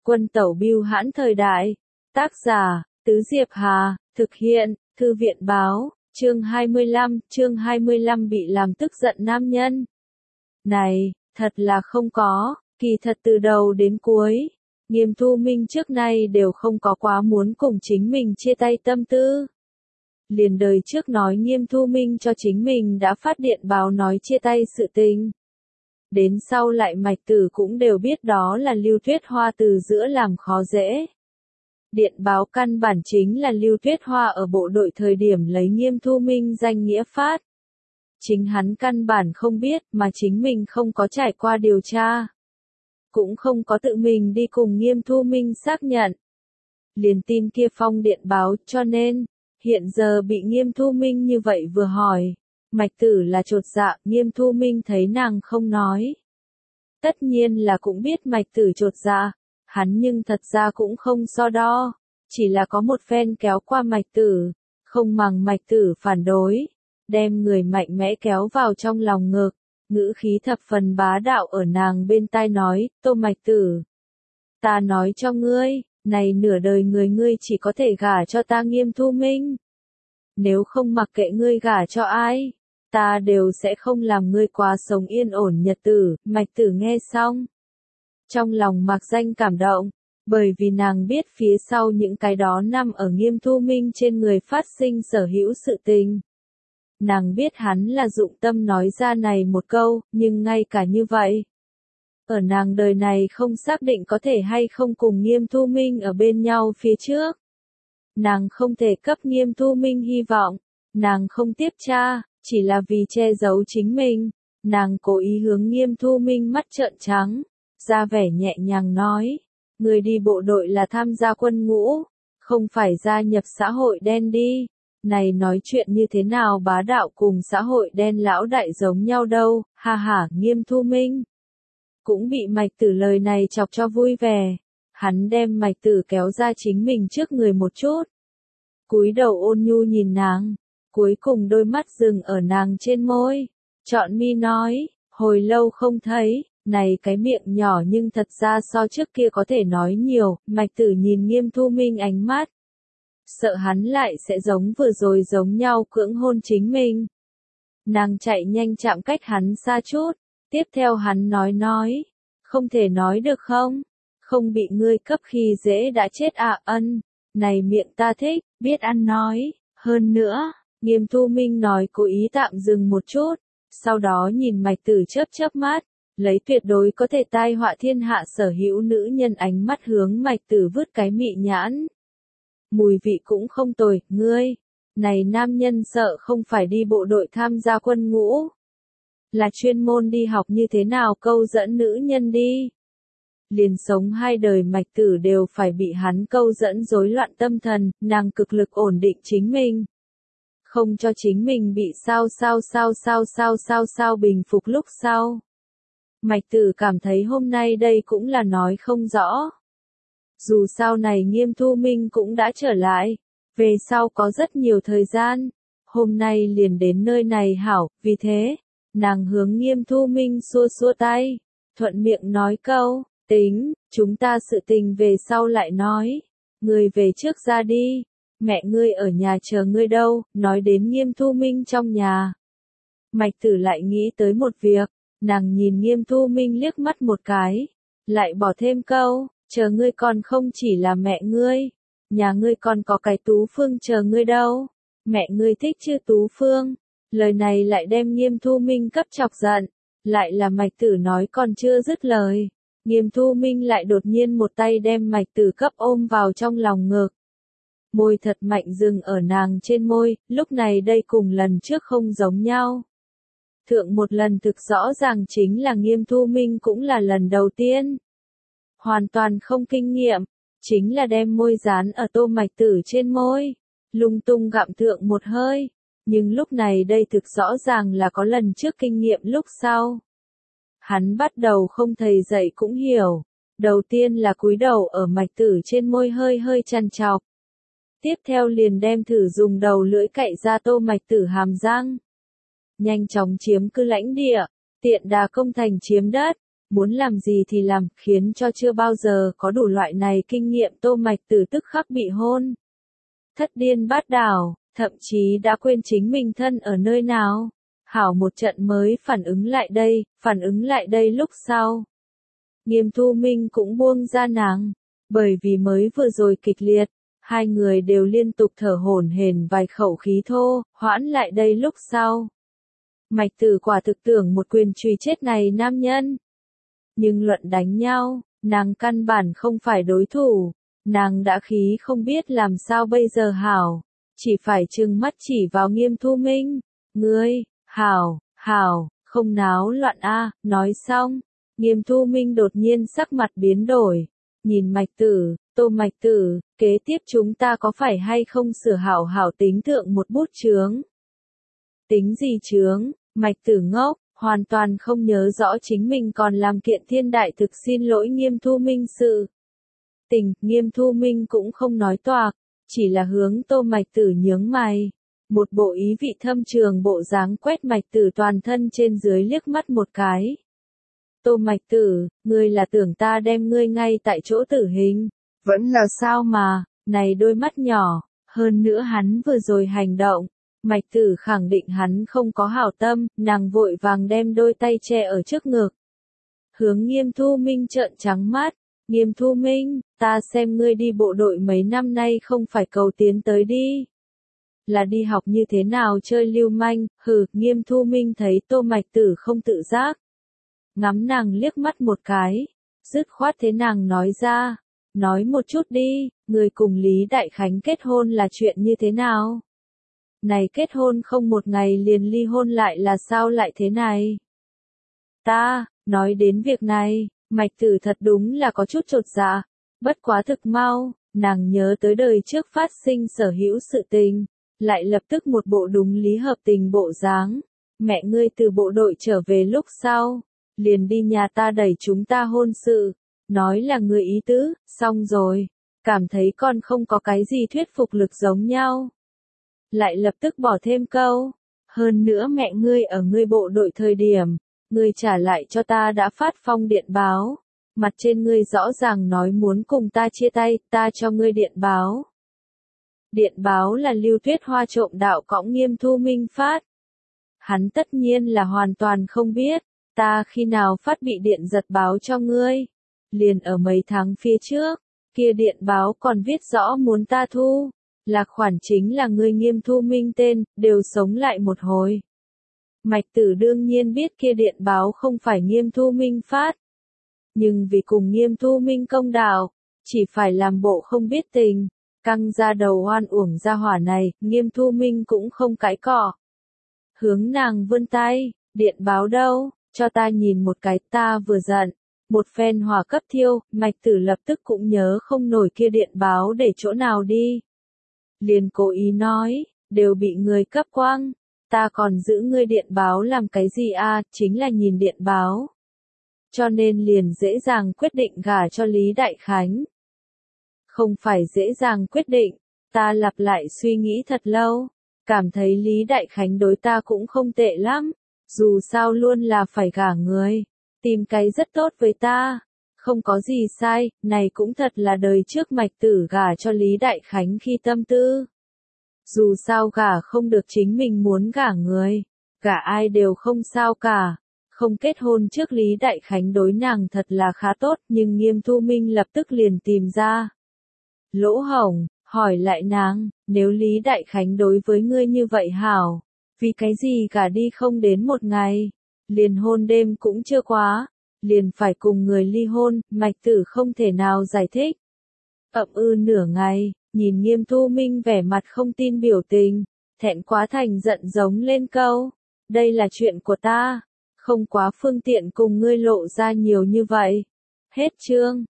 Quân tẩu bưu hãn thời đại. Tác giả, Tứ Diệp Hà, thực hiện, Thư viện báo, chương 25 bị làm tức giận nam nhân. Này, thật là không có, kỳ thật từ đầu đến cuối, Nghiêm Thu Minh trước nay đều không có quá muốn cùng chính mình chia tay tâm tư. Liền đời trước nói Nghiêm Thu Minh cho chính mình đã phát điện báo nói chia tay sự tình. Đến sau lại Mạch Tử cũng đều biết đó là Lưu Tuyết Hoa từ giữa làm khó dễ. Điện báo căn bản chính là Lưu Tuyết Hoa ở bộ đội thời điểm lấy Nghiêm Thu Minh danh nghĩa phát. Chính hắn căn bản không biết mà chính mình không có trải qua điều tra. Cũng không có tự mình đi cùng Nghiêm Thu Minh xác nhận. Liền tin kia phong điện báo cho nên, hiện giờ bị Nghiêm Thu Minh như vậy vừa hỏi. Mạch Tử là chột dạ, Nghiêm Thu Minh thấy nàng không nói. Tất nhiên là cũng biết Mạch Tử chột dạ, hắn nhưng thật ra cũng không so đo, chỉ là có một phen kéo qua Mạch Tử, không màng Mạch Tử phản đối, đem người mạnh mẽ kéo vào trong lòng ngực, ngữ khí thập phần bá đạo ở nàng bên tai nói, Tô Mạch Tử. Ta nói cho ngươi, này nửa đời người ngươi chỉ có thể gả cho ta Nghiêm Thu Minh. Nếu không mặc kệ ngươi gả cho ai, ta đều sẽ không làm ngươi quá sống yên ổn nhật tử. Mạch Tử nghe xong, trong lòng mặc danh cảm động, bởi vì nàng biết phía sau những cái đó nằm ở Nghiêm Thu Minh trên người phát sinh sở hữu sự tình. Nàng biết hắn là dụng tâm nói ra này một câu, nhưng ngay cả như vậy, ở nàng đời này không xác định có thể hay không cùng Nghiêm Thu Minh ở bên nhau phía trước. Nàng không thể cấp Nghiêm Thu Minh hy vọng, nàng không tiếp tra, chỉ là vì che giấu chính mình, nàng cố ý hướng Nghiêm Thu Minh mắt trợn trắng, ra vẻ nhẹ nhàng nói, người đi bộ đội là tham gia quân ngũ, không phải gia nhập xã hội đen đi, này nói chuyện như thế nào bá đạo cùng xã hội đen lão đại giống nhau đâu, ha ha. Nghiêm Thu Minh cũng bị Mạch Tử lời này chọc cho vui vẻ, hắn đem Mạch Tử kéo ra chính mình trước người một chút, cúi đầu ôn nhu nhìn nàng, cuối cùng đôi mắt dừng ở nàng trên môi, trọn mi nói, hồi lâu không thấy, này cái miệng nhỏ nhưng thật ra so trước kia có thể nói nhiều. Mạch Tử nhìn Nghiêm Thu Minh ánh mắt, sợ hắn lại sẽ giống vừa rồi giống nhau cưỡng hôn chính mình. Nàng chạy nhanh chạm cách hắn xa chút, tiếp theo hắn nói, không thể nói được không? Không bị ngươi cấp khi dễ đã chết à. Ân, này miệng ta thích, biết ăn nói, hơn nữa, Nghiêm Thu Minh nói cố ý tạm dừng một chút, sau đó nhìn Mạch Tử chớp mắt, lấy tuyệt đối có thể tai họa thiên hạ sở hữu nữ nhân ánh mắt hướng Mạch Tử vứt cái mị nhãn. Mùi vị cũng không tồi, ngươi, này nam nhân sợ không phải đi bộ đội tham gia quân ngũ, là chuyên môn đi học như thế nào câu dẫn nữ nhân đi. Liền sống hai đời Mạch Tử đều phải bị hắn câu dẫn rối loạn tâm thần, nàng cực lực ổn định chính mình. Không cho chính mình bị sao bình phục lúc sau. Mạch Tử cảm thấy hôm nay đây cũng là nói không rõ. Dù sao này Nghiêm Thu Minh cũng đã trở lại, về sau có rất nhiều thời gian, hôm nay liền đến nơi này hảo, vì thế, nàng hướng Nghiêm Thu Minh xua tay, thuận miệng nói câu, tính, chúng ta sự tình về sau lại nói, ngươi về trước ra đi, mẹ ngươi ở nhà chờ ngươi đâu. Nói đến Nghiêm Thu Minh trong nhà, Mạch Tử lại nghĩ tới một việc, nàng nhìn Nghiêm Thu Minh liếc mắt một cái, lại bỏ thêm câu, chờ ngươi còn không chỉ là mẹ ngươi, nhà ngươi còn có cái Tú Phương chờ ngươi đâu, mẹ ngươi thích chưa Tú Phương. Lời này lại đem Nghiêm Thu Minh cấp chọc giận, lại là Mạch Tử nói còn chưa dứt lời, Nghiêm Thu Minh lại đột nhiên một tay đem Mạch Tử cấp ôm vào trong lòng ngực. Môi thật mạnh dừng ở nàng trên môi, lúc này đây cùng lần trước không giống nhau. Thượng một lần thực rõ ràng chính là Nghiêm Thu Minh cũng là lần đầu tiên. Hoàn toàn không kinh nghiệm, chính là đem môi dán ở Tô Mạch Tử trên môi, lung tung gặm thượng một hơi, nhưng lúc này đây thực rõ ràng là có lần trước kinh nghiệm lúc sau. Hắn bắt đầu không thầy dạy cũng hiểu, đầu tiên là cúi đầu ở Mạch Tử trên môi hơi chăn chọc. Tiếp theo liền đem thử dùng đầu lưỡi cạy ra Tô Mạch Tử hàm răng. Nhanh chóng chiếm cứ lãnh địa, tiện đà công thành chiếm đất, muốn làm gì thì làm, khiến cho chưa bao giờ có đủ loại này kinh nghiệm Tô Mạch Tử tức khắc bị hôn. Thất điên bát đảo, thậm chí đã quên chính mình thân ở nơi nào. Hảo một trận mới phản ứng lại đây lúc sau. Nghiêm Thu Minh cũng buông ra nàng, bởi vì mới vừa rồi kịch liệt, hai người đều liên tục thở hổn hển vài khẩu khí thô, hoãn lại đây lúc sau. Mạch Tử quả thực tưởng một quyền chùy chết này nam nhân. Nhưng luận đánh nhau, nàng căn bản không phải đối thủ, nàng đã khí không biết làm sao bây giờ hảo, chỉ phải trừng mắt chỉ vào Nghiêm Thu Minh, ngươi, hảo, không náo loạn a. Nói xong, Nghiêm Thu Minh đột nhiên sắc mặt biến đổi, nhìn Mạch Tử, Tô Mạch Tử, kế tiếp chúng ta có phải hay không sửa hảo hảo tính thượng một bút chướng? Tính gì chướng? Mạch Tử ngốc, hoàn toàn không nhớ rõ chính mình còn làm kiện thiên đại thực xin lỗi Nghiêm Thu Minh sự tình. Nghiêm Thu Minh cũng không nói toạc, chỉ là hướng Tô Mạch Tử nhướng mày, một bộ ý vị thâm trường bộ dáng quét Mạch Tử toàn thân trên dưới liếc mắt một cái. Tô Mạch Tử, ngươi là tưởng ta đem ngươi ngay tại chỗ tử hình, vẫn là sao mà, này đôi mắt nhỏ, hơn nữa hắn vừa rồi hành động, Mạch Tử khẳng định hắn không có hảo tâm, nàng vội vàng đem đôi tay che ở trước ngực. Hướng Nghiêm Thu Minh trợn trắng mắt, Nghiêm Thu Minh, ta xem ngươi đi bộ đội mấy năm nay không phải cầu tiến tới đi. Là đi học như thế nào chơi lưu manh, Nghiêm Thu Minh thấy Tô Mạch Tử không tự giác. Ngắm nàng liếc mắt một cái, dứt khoát thế nàng nói ra, nói một chút đi, người cùng Lý Đại Khánh kết hôn là chuyện như thế nào? Này kết hôn không một ngày liền ly hôn lại là sao lại thế này? Nói đến việc này, Mạch Tử thật đúng là có chút chột dạ, bất quá thực mau, nàng nhớ tới đời trước phát sinh sở hữu sự tình, lại lập tức một bộ đúng lý hợp tình bộ dáng, mẹ ngươi từ bộ đội trở về lúc sau, liền đi nhà ta đẩy chúng ta hôn sự, nói là người ý tứ, xong rồi, cảm thấy con không có cái gì thuyết phục lực giống nhau. Lại lập tức bỏ thêm câu, hơn nữa mẹ ngươi ở ngươi bộ đội thời điểm, ngươi trả lại cho ta đã phát phong điện báo, mặt trên ngươi rõ ràng nói muốn cùng ta chia tay, ta cho ngươi điện báo. Điện báo là Lưu Tuyết Hoa trộm đạo cõng Nghiêm Thu Minh phát. Hắn tất nhiên là hoàn toàn không biết, ta khi nào phát bị điện giật báo cho ngươi. Liền ở mấy tháng phía trước, kia điện báo còn viết rõ muốn ta thu. Là khoản chính là ngươi Nghiêm Thu Minh tên, đều sống lại một hồi. Mạch Tử đương nhiên biết kia điện báo không phải Nghiêm Thu Minh phát. Nhưng vì cùng Nghiêm Thu Minh công đạo, chỉ phải làm bộ không biết tình, căng ra đầu oan uổng ra hỏa này, Nghiêm Thu Minh cũng không cãi cọ. Hướng nàng vươn tay, điện báo đâu, cho ta nhìn một cái, ta vừa giận. Một phen hỏa cấp thiêu, Mạch Tử lập tức cũng nhớ không nổi kia điện báo để chỗ nào đi. Liền cố ý nói, đều bị người cấp quăng, ta còn giữ ngươi điện báo làm cái gì a? Chính là nhìn điện báo. Cho nên liền dễ dàng quyết định gả cho Lý Đại Khánh. Không phải dễ dàng quyết định, ta lặp lại suy nghĩ thật lâu, cảm thấy Lý Đại Khánh đối ta cũng không tệ lắm, dù sao luôn là phải gả người, tìm cái rất tốt với ta. Không có gì sai, này cũng thật là đời trước Mạch Tử gả cho Lý Đại Khánh khi tâm tư. Dù sao gả không được chính mình muốn gả người, gả ai đều không sao cả. Không kết hôn trước Lý Đại Khánh đối nàng thật là khá tốt, nhưng Nghiêm Thu Minh lập tức liền tìm ra lỗ hổng, hỏi lại nàng, nếu Lý Đại Khánh đối với ngươi như vậy hảo, vì cái gì gả đi không đến một ngày, liền hôn đêm cũng chưa quá. Liền phải cùng người ly hôn, Mạch Tử không thể nào giải thích. Nửa ngày, nhìn Nghiêm Thu Minh vẻ mặt không tin biểu tình, thẹn quá thành giận giống lên câu, đây là chuyện của ta, không quá phương tiện cùng ngươi lộ ra nhiều như vậy. Hết chương.